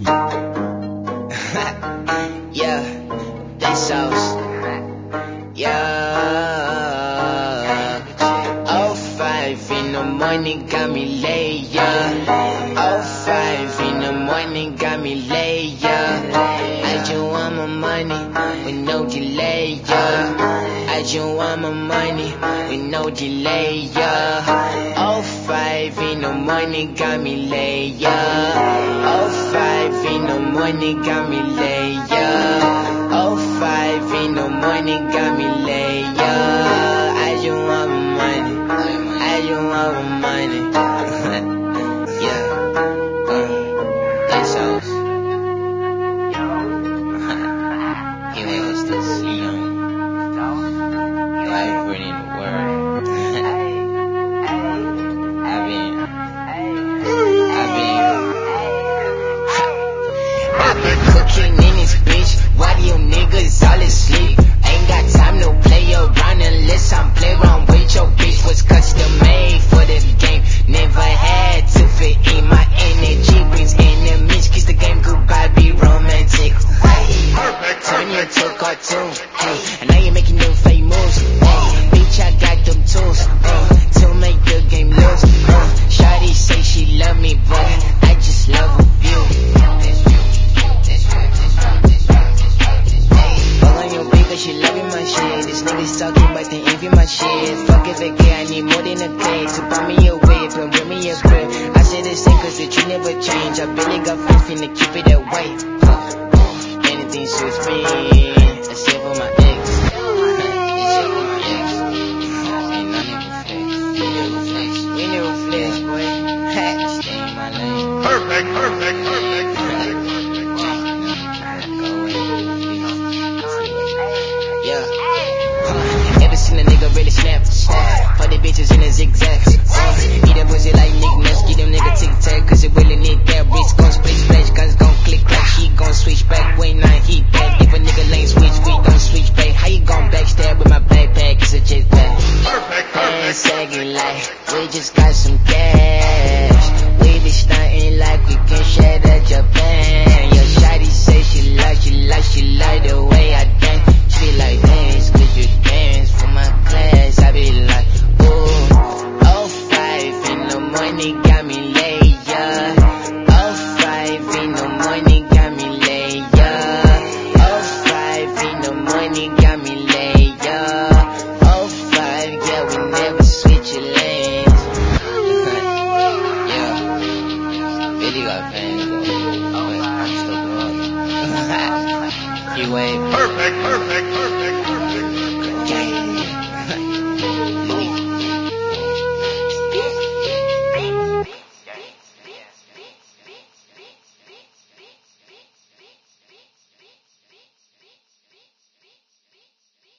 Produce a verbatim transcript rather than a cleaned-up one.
Yeah, they sauce. Yeah. Oh five in the morning got me laid. Yeah. Oh five in the morning got me laid. Yeah. I just want my money with no delay. Yeah. I just want my money with no delay. Yeah. Oh five in the morning got me laid. Yeah. Oh five in the morning got me laid. Yeah. Oh five in the morning got me laid. Yeah. I just want my money. I just want my money. Yeah. Uh, that's sauce. He wants to see him. Life winning the world. I've been, I've been, I've been cooking in this bitch. Why do you niggas all asleep? Ain't got time to play around unless I'm play around with your bitch. Was custom made for the game. Never had to fit in. My energy brings enemies. Kiss the game goodbye, be romantic. Turn you to a cartoon. Hey, and now you're making them fake moves. Hey, bitch, I got them tools. Uh, to make the game lose. Uh, Shawty say she love me, but I just love a view. Fuck on your bitch, cause she loving my shit. This niggas talking, but they envy my shit. Fuck if it can, I need more than a cake. To buy me a whip and bring me a crib. I say the same cause the truth never change. I really got faith in to keep it that way. Uh, anything suits me, except for my ex. Except for my ex. Ain't none of it flex. We never flex. We never flex, boy. Stay in my lane. Perfect, perfect, perfect, perfect. Yeah. Huh. Ever seen a nigga really snap? Snap. For the bitches in the zigzags. Uh, eat that pussy like Nick Ness. Get them nigga tic tac. Cause it really need that. Wrist gon' split splash. Guns gon' click clack. She gon' switch back. Wait, nah, he back. If a nigga lane switch, we gon' switch back. How you gon' backstab with my backpack? It's a jet pack. Perfect, Pants perfect. sagging like we just got some cash. We be stunting like we can share that Japan. Your shawty say she like, she like, she like the way I dance. She be like, dance, could you dance for my class? I be like, ooh. Oh five in the morning got me laid, yeah. Oh five in the morning got me laid, yeah. Oh five in the morning got me laid, yeah. Oh five, yeah, we never switch your lanes. Yeah, really got fans though, but I'm still growing. He wave. Perfect, perfect.